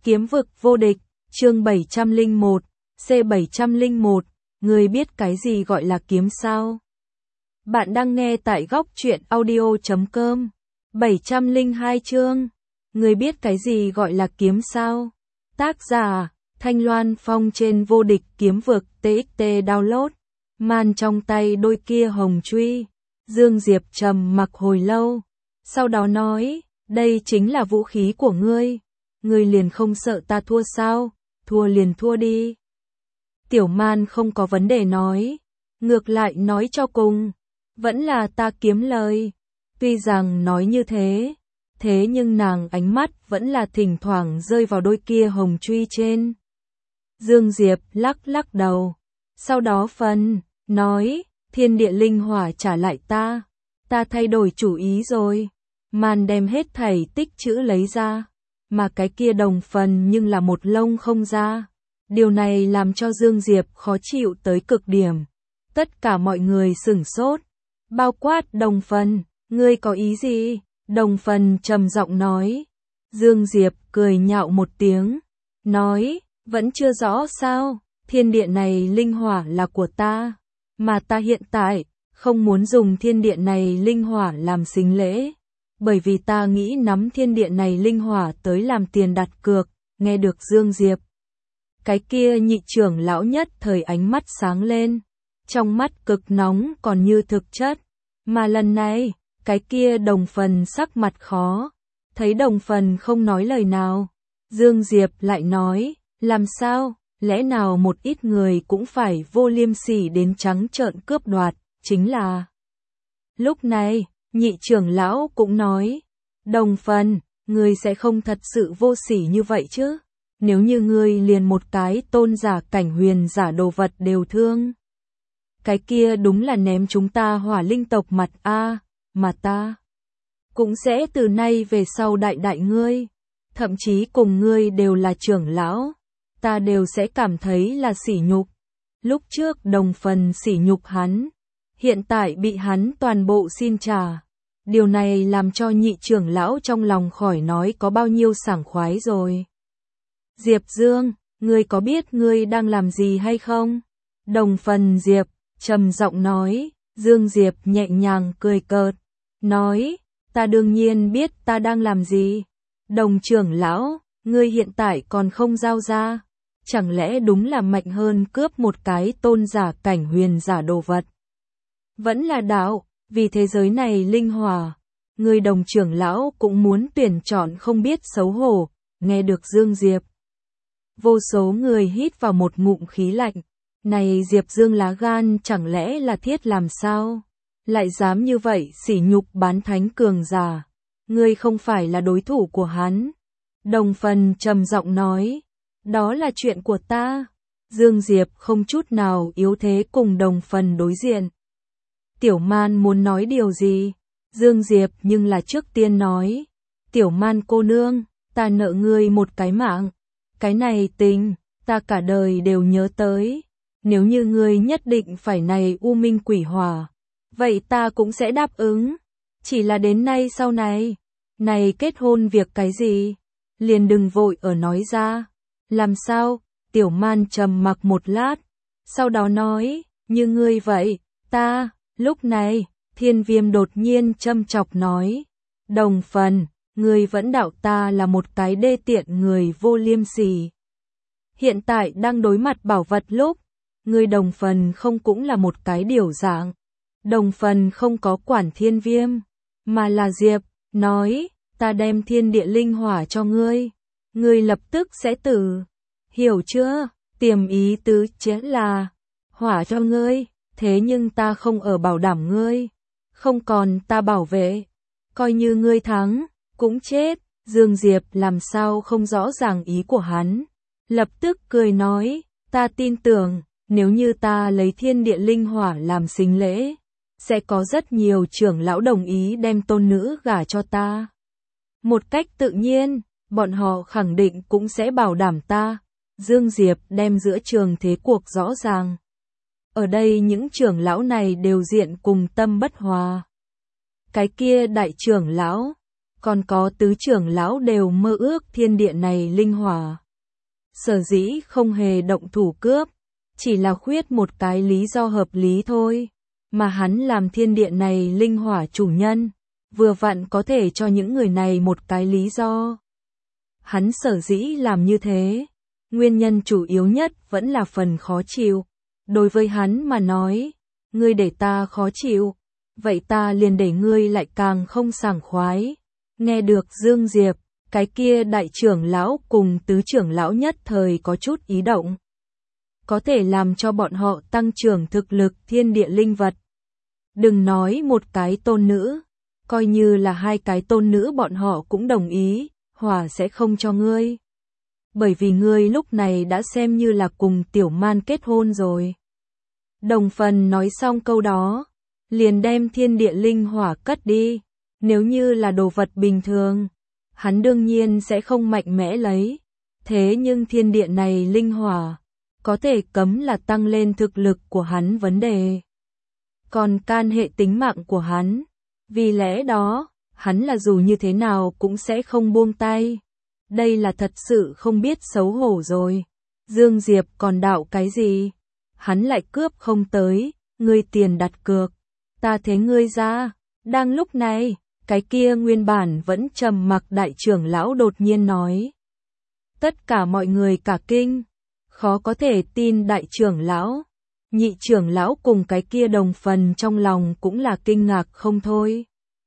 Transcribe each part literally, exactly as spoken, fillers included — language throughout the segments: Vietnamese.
Kiếm vực vô địch, chương bảy trăm lẻ một, C bảy trăm lẻ một, ngươi biết cái gì gọi là kiếm sao? Bạn đang nghe tại góc truyện audio chấm com. bảy trăm lẻ hai chương, ngươi biết cái gì gọi là kiếm sao? Tác giả, Thanh Loan Phong trên vô địch kiếm vực tê ích tê download. Man trong tay đôi kia hồng truy. Dương Diệp trầm mặc hồi lâu, sau đó nói, đây chính là vũ khí của ngươi. Ngươi liền không sợ ta thua sao? Thua liền thua đi. Tiểu Man không có vấn đề nói, ngược lại nói cho cùng, vẫn là ta kiếm lời. Tuy rằng nói như thế, thế nhưng nàng ánh mắt vẫn là thỉnh thoảng rơi vào đôi kia hồng truy trên. Dương Diệp lắc lắc đầu, sau đó phân, nói, thiên địa linh hỏa trả lại ta, ta thay đổi chủ ý rồi. Man đem hết thảy tích chữ lấy ra, mà cái kia đồng phần nhưng là một lông không ra. Điều này làm cho Dương Diệp khó chịu tới cực điểm. Tất cả mọi người sửng sốt, bao quát đồng phần, ngươi có ý gì? Đồng phần trầm giọng nói. Dương Diệp cười nhạo một tiếng, nói, vẫn chưa rõ sao, thiên địa này linh hỏa là của ta, mà ta hiện tại không muốn dùng thiên địa này linh hỏa làm sính lễ, bởi vì ta nghĩ nắm thiên địa này linh hỏa tới làm tiền đặt cược. Nghe được Dương Diệp, cái kia nhị trưởng lão nhất thời ánh mắt sáng lên, trong mắt cực nóng còn như thực chất, mà lần này, cái kia đồng phần sắc mặt khó, thấy đồng phần không nói lời nào, Dương Diệp lại nói, làm sao, lẽ nào một ít người cũng phải vô liêm sỉ đến trắng trợn cướp đoạt, chính là. Lúc này, nhị trưởng lão cũng nói, đồng phần, ngươi sẽ không thật sự vô sỉ như vậy chứ? Nếu như ngươi liền một cái tôn giả cảnh huyền giả đồ vật đều thương, cái kia đúng là ném chúng ta hỏa linh tộc mặt a, mà ta cũng sẽ từ nay về sau đại đại ngươi, thậm chí cùng ngươi đều là trưởng lão, ta đều sẽ cảm thấy là sỉ nhục. Lúc trước đồng phần sỉ nhục hắn, hiện tại bị hắn toàn bộ xin trả. Điều này làm cho nhị trưởng lão trong lòng khỏi nói có bao nhiêu sảng khoái rồi. Diệp Dương, ngươi có biết ngươi đang làm gì hay không? Đồng phần Diệp, trầm giọng nói. Dương Diệp nhẹ nhàng cười cợt, nói, ta đương nhiên biết ta đang làm gì. Đồng trưởng lão, ngươi hiện tại còn không giao ra, chẳng lẽ đúng là mạnh hơn cướp một cái tôn giả cảnh huyền giả đồ vật? Vẫn là đạo, vì thế giới này linh hỏa, người đồng trưởng lão cũng muốn tuyển chọn không biết xấu hổ. Nghe được Dương Diệp, vô số người hít vào một ngụm khí lạnh. Này Diệp Dương lá gan chẳng lẽ là thiết làm sao? Lại dám như vậy sỉ nhục bán thánh cường giả. Ngươi không phải là đối thủ của hắn. Đồng phần trầm giọng nói, đó là chuyện của ta. Dương Diệp không chút nào yếu thế cùng đồng phần đối diện. Tiểu Man muốn nói điều gì? Dương Diệp nhưng là trước tiên nói, Tiểu Man cô nương, ta nợ ngươi một cái mạng. Cái này tình, ta cả đời đều nhớ tới. Nếu như ngươi nhất định phải này u minh quỷ hỏa, vậy ta cũng sẽ đáp ứng. Chỉ là đến nay sau này, này kết hôn việc cái gì, liền đừng vội ở nói ra. Làm sao? Tiểu Man trầm mặc một lát, sau đó nói, như ngươi vậy, ta. Lúc này, Thiên Viêm đột nhiên châm chọc nói, đồng phần, ngươi vẫn đạo ta là một cái đê tiện người vô liêm sỉ. Hiện tại đang đối mặt bảo vật lúc, ngươi đồng phần không cũng là một cái điều dạng. Đồng phần không có quản Thiên Viêm, mà là Diệp, nói, ta đem thiên địa linh hỏa cho ngươi, ngươi lập tức sẽ tử. Hiểu chưa? Tiềm ý tứ chính là, hỏa cho ngươi. Thế nhưng ta không ở bảo đảm ngươi, không còn ta bảo vệ, coi như ngươi thắng, cũng chết. Dương Diệp làm sao không rõ ràng ý của hắn, lập tức cười nói, ta tin tưởng, nếu như ta lấy thiên địa linh hỏa làm sính lễ, sẽ có rất nhiều trưởng lão đồng ý đem tôn nữ gả cho ta. Một cách tự nhiên, bọn họ khẳng định cũng sẽ bảo đảm ta. Dương Diệp đem giữa trường thế cuộc rõ ràng. Ở đây những trưởng lão này đều diện cùng tâm bất hòa. Cái kia đại trưởng lão, còn có tứ trưởng lão đều mơ ước thiên địa này linh hỏa. Sở dĩ không hề động thủ cướp, chỉ là khuyết một cái lý do hợp lý thôi, mà hắn làm thiên địa này linh hỏa chủ nhân, vừa vặn có thể cho những người này một cái lý do. Hắn sở dĩ làm như thế, nguyên nhân chủ yếu nhất vẫn là phần khó chịu. Đối với hắn mà nói, ngươi để ta khó chịu, vậy ta liền để ngươi lại càng không sảng khoái. Nghe được Dương Diệp, cái kia đại trưởng lão cùng tứ trưởng lão nhất thời có chút ý động. Có thể làm cho bọn họ tăng trưởng thực lực thiên địa linh vật. Đừng nói một cái tôn nữ, coi như là hai cái tôn nữ bọn họ cũng đồng ý, hỏa sẽ không cho ngươi. Bởi vì ngươi lúc này đã xem như là cùng Tiểu Man kết hôn rồi. Đồng Phần nói xong câu đó, liền đem thiên địa linh hỏa cất đi. Nếu như là đồ vật bình thường, hắn đương nhiên sẽ không mạnh mẽ lấy. Thế nhưng thiên địa này linh hỏa, có thể cấm là tăng lên thực lực của hắn vấn đề. Còn can hệ tính mạng của hắn. Vì lẽ đó, hắn là dù như thế nào cũng sẽ không buông tay. Đây là thật sự không biết xấu hổ rồi. Dương Diệp còn đạo cái gì? Hắn lại cướp không tới, ngươi tiền đặt cược. Ta thế ngươi ra. Đang lúc này, cái kia nguyên bản vẫn trầm mặc đại trưởng lão đột nhiên nói. Tất cả mọi người cả kinh. Khó có thể tin đại trưởng lão. Nhị trưởng lão cùng cái kia Đồng Phần trong lòng cũng là kinh ngạc không thôi.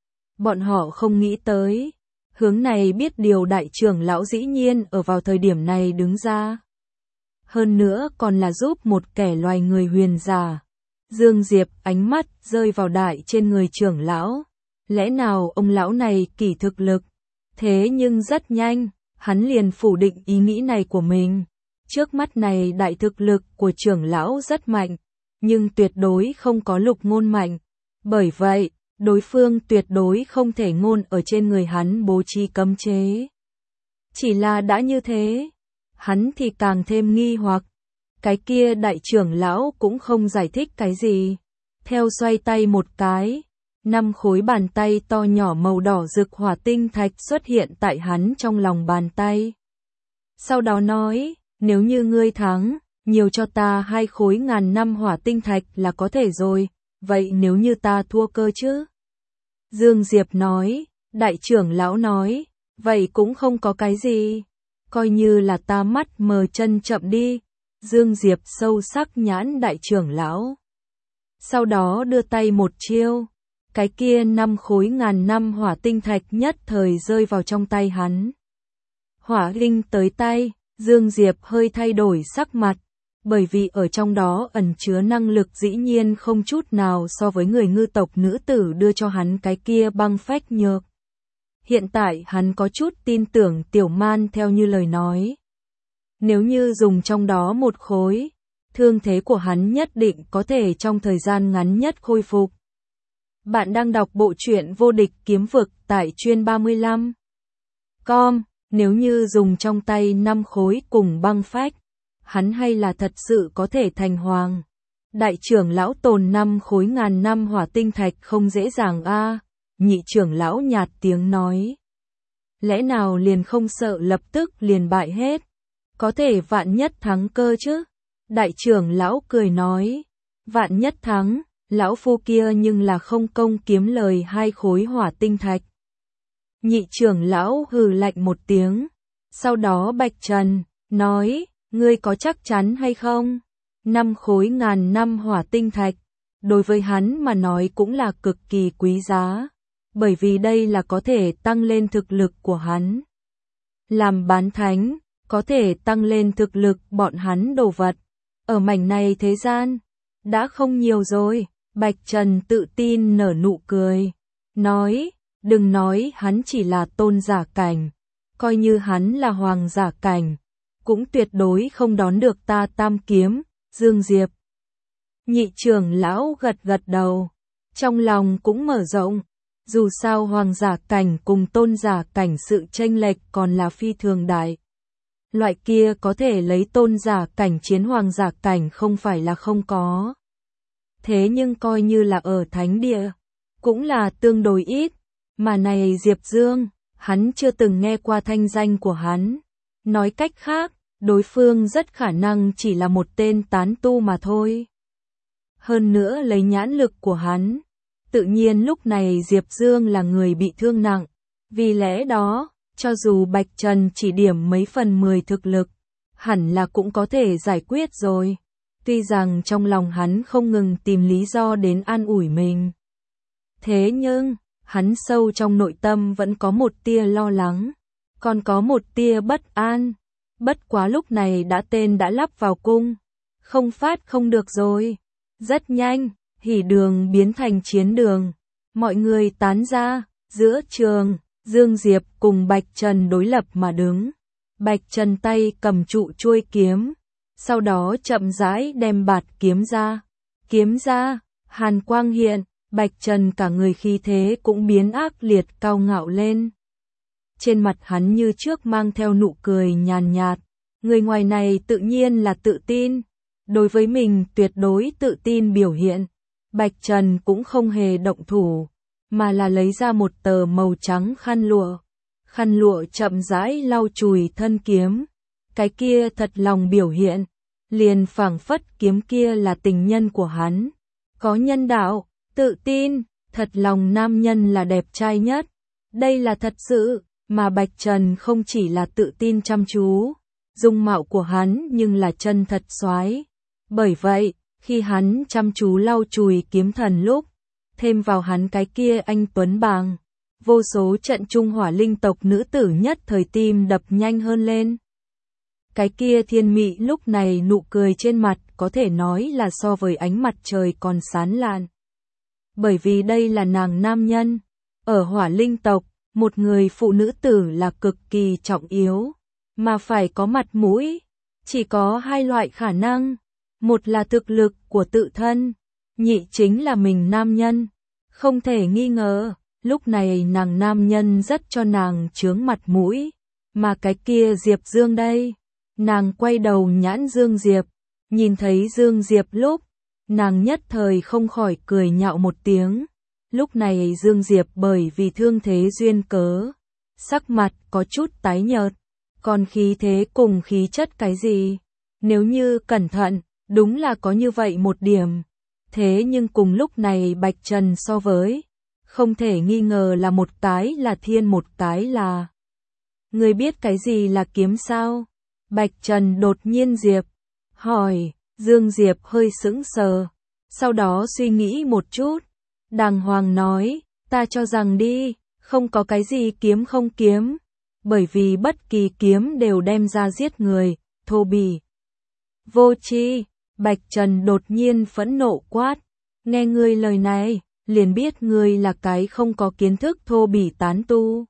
Bọn họ không nghĩ tới. Hướng này biết điều đại trưởng lão dĩ nhiên ở vào thời điểm này đứng ra. Hơn nữa còn là giúp một kẻ loài người huyền giả. Dương Diệp ánh mắt rơi vào đại trên người trưởng lão. Lẽ nào ông lão này kỳ thực lực? Thế nhưng rất nhanh, hắn liền phủ định ý nghĩ này của mình. Trước mắt này đại thực lực của trưởng lão rất mạnh, nhưng tuyệt đối không có Lục Ngôn mạnh. Bởi vậy, đối phương tuyệt đối không thể ngôn ở trên người hắn bố trí cấm chế. Chỉ là đã như thế, hắn thì càng thêm nghi hoặc. Cái kia đại trưởng lão cũng không giải thích cái gì. Theo xoay tay một cái, năm khối bàn tay to nhỏ màu đỏ rực hỏa tinh thạch xuất hiện tại hắn trong lòng bàn tay. Sau đó nói, nếu như ngươi thắng, nhiều cho ta hai khối ngàn năm hỏa tinh thạch là có thể rồi, vậy nếu như ta thua cơ chứ? Dương Diệp nói, đại trưởng lão nói, vậy cũng không có cái gì, coi như là ta mắt mờ chân chậm đi. Dương Diệp sâu sắc nhãn đại trưởng lão. Sau đó đưa tay một chiêu, cái kia năm khối ngàn năm hỏa tinh thạch nhất thời rơi vào trong tay hắn. Hỏa linh tới tay, Dương Diệp hơi thay đổi sắc mặt, bởi vì ở trong đó ẩn chứa năng lực dĩ nhiên không chút nào so với người ngư tộc nữ tử đưa cho hắn cái kia băng phách nhược. Hiện tại hắn có chút tin tưởng Tiểu Man theo như lời nói. Nếu như dùng trong đó một khối, thương thế của hắn nhất định có thể trong thời gian ngắn nhất khôi phục. Bạn đang đọc bộ truyện Vô Địch Kiếm Vực tại chuyên ba mươi lăm chấm com. Nếu như dùng trong tay năm khối cùng băng phách, hắn hay là thật sự có thể thành hoàng. Đại trưởng lão tồn năm khối ngàn năm hỏa tinh thạch không dễ dàng a. Nhị trưởng lão nhạt tiếng nói. Lẽ nào liền không sợ lập tức liền bại hết? Có thể vạn nhất thắng cơ chứ? Đại trưởng lão cười nói. Vạn nhất thắng, lão phu kia nhưng là không công kiếm lời hai khối hỏa tinh thạch. Nhị trưởng lão hừ lạnh một tiếng. Sau đó Bạch Trần nói, ngươi có chắc chắn hay không? Năm khối ngàn năm hỏa tinh thạch, đối với hắn mà nói cũng là cực kỳ quý giá, bởi vì đây là có thể tăng lên thực lực của hắn. Làm bán thánh, có thể tăng lên thực lực bọn hắn đồ vật. Ở mảnh này thế gian, đã không nhiều rồi. Bạch Trần tự tin nở nụ cười, nói, đừng nói hắn chỉ là tôn giả cảnh, coi như hắn là hoàng giả cảnh, cũng tuyệt đối không đón được ta tam kiếm. Dương Diệp. Nhị trưởng lão gật gật đầu, trong lòng cũng mở rộng, dù sao hoàng giả cảnh cùng tôn giả cảnh sự chênh lệch còn là phi thường đại. Loại kia có thể lấy tôn giả cảnh chiến hoàng giả cảnh không phải là không có. Thế nhưng coi như là ở thánh địa, cũng là tương đối ít, mà này Diệp Dương, hắn chưa từng nghe qua thanh danh của hắn. Nói cách khác, đối phương rất khả năng chỉ là một tên tán tu mà thôi. Hơn nữa lấy nhãn lực của hắn, tự nhiên lúc này Diệp Dương là người bị thương nặng. Vì lẽ đó, cho dù Bạch Trần chỉ điểm mấy phần mười thực lực, hẳn là cũng có thể giải quyết rồi. Tuy rằng trong lòng hắn không ngừng tìm lý do đến an ủi mình. Thế nhưng, hắn sâu trong nội tâm vẫn có một tia lo lắng, còn có một tia bất an. Bất quá lúc này đã tên đã lắp vào cung, không phát không được rồi. Rất nhanh, hỉ đường biến thành chiến đường. Mọi người tán ra, giữa trường, Dương Diệp cùng Bạch Trần đối lập mà đứng. Bạch Trần tay cầm trụ chuôi kiếm, sau đó chậm rãi đem bạt kiếm ra. Kiếm ra, hàn quang hiện, Bạch Trần cả người khí thế cũng biến ác liệt cao ngạo lên. Trên mặt hắn như trước mang theo nụ cười nhàn nhạt. Người ngoài này tự nhiên là tự tin. Đối với mình tuyệt đối tự tin biểu hiện. Bạch Trần cũng không hề động thủ, mà là lấy ra một tờ màu trắng khăn lụa. Khăn lụa chậm rãi lau chùi thân kiếm. Cái kia thật lòng biểu hiện, liền phảng phất kiếm kia là tình nhân của hắn. Có nhân đạo, tự tin, thật lòng nam nhân là đẹp trai nhất. Đây là thật sự, mà Bạch Trần không chỉ là tự tin chăm chú, dung mạo của hắn nhưng là chân thật soái. Bởi vậy, khi hắn chăm chú lau chùi kiếm thần lúc, thêm vào hắn cái kia anh tuấn bàng, vô số trận trung hỏa linh tộc nữ tử nhất thời tim đập nhanh hơn lên. Cái kia thiên mị lúc này nụ cười trên mặt có thể nói là so với ánh mặt trời còn sáng lạn. Bởi vì đây là nàng nam nhân. Ở hỏa linh tộc, một người phụ nữ tử là cực kỳ trọng yếu, mà phải có mặt mũi. Chỉ có hai loại khả năng. Một là thực lực của tự thân, nhị chính là mình nam nhân. Không thể nghi ngờ, lúc này nàng nam nhân rất cho nàng chướng mặt mũi. Mà cái kia Diệp Dương đây, nàng quay đầu nhãn Dương Diệp, nhìn thấy Dương Diệp lúc, nàng nhất thời không khỏi cười nhạo một tiếng. Lúc này Dương Diệp bởi vì thương thế duyên cớ, sắc mặt có chút tái nhợt, còn khí thế cùng khí chất cái gì, nếu như cẩn thận, đúng là có như vậy một điểm. Thế nhưng cùng lúc này Bạch Trần so với, không thể nghi ngờ là một cái là thiên một cái là. Người biết cái gì là kiếm sao? Bạch Trần đột nhiên Diệp hỏi. Dương Diệp hơi sững sờ, sau đó suy nghĩ một chút, đàng hoàng nói, ta cho rằng đi, không có cái gì kiếm không kiếm, bởi vì bất kỳ kiếm đều đem ra giết người, thô bỉ, vô tri. Bạch Trần đột nhiên phẫn nộ quát, nghe ngươi lời này, liền biết ngươi là cái không có kiến thức thô bỉ tán tu.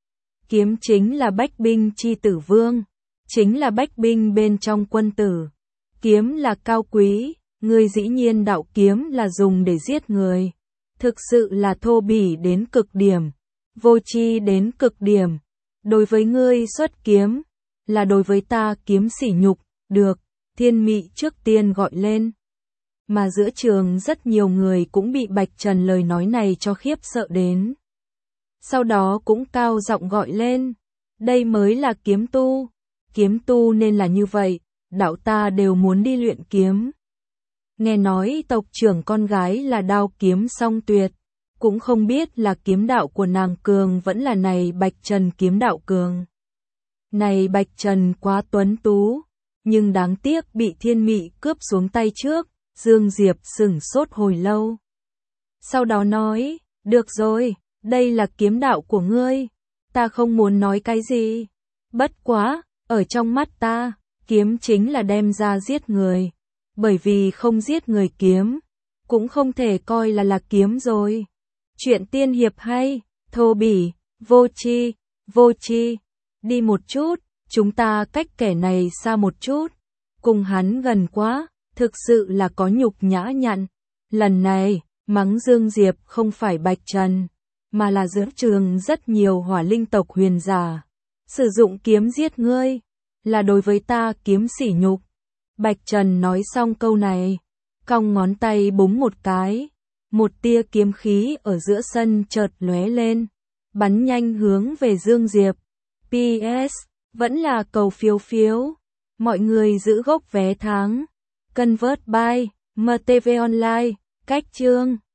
Kiếm chính là bách binh chi tử vương, chính là bách binh bên trong quân tử. Kiếm là cao quý, ngươi dĩ nhiên đạo kiếm là dùng để giết người. Thực sự là thô bỉ đến cực điểm, vô tri đến cực điểm. Đối với ngươi xuất kiếm, là đối với ta kiếm sỉ nhục, được, thiên mị trước tiên gọi lên. Mà giữa trường rất nhiều người cũng bị Bạch Trần lời nói này cho khiếp sợ đến. Sau đó cũng cao giọng gọi lên, đây mới là kiếm tu, kiếm tu nên là như vậy. Đạo ta đều muốn đi luyện kiếm. Nghe nói tộc trưởng con gái là đao kiếm song tuyệt, cũng không biết là kiếm đạo của nàng cường vẫn là này Bạch Trần kiếm đạo cường. Này Bạch Trần quá tuấn tú, nhưng đáng tiếc bị thiên mị cướp xuống tay trước. Dương Diệp sửng sốt hồi lâu, sau đó nói, được rồi, đây là kiếm đạo của ngươi, ta không muốn nói cái gì. Bất quá, ở trong mắt ta, kiếm chính là đem ra giết người, bởi vì không giết người kiếm, cũng không thể coi là là kiếm rồi. Chuyện tiên hiệp hay, thô bỉ, vô tri, vô tri, đi một chút, chúng ta cách kẻ này xa một chút, cùng hắn gần quá, thực sự là có nhục nhã nhặn. Lần này, mắng Dương Diệp không phải Bạch Trần, mà là giữa trường rất nhiều hỏa linh tộc huyền giả. Sử dụng kiếm giết ngươi, là đối với ta kiếm sỉ nhục. Bạch Trần nói xong câu này, cong ngón tay búng một cái, một tia kiếm khí ở giữa sân chợt lóe lên. bắn nhanh hướng về Dương Diệp. pê ét, vẫn là cầu phiếu phiếu. Mọi người giữ gốc vé tháng. Convert by em tê vê Online, cách chương.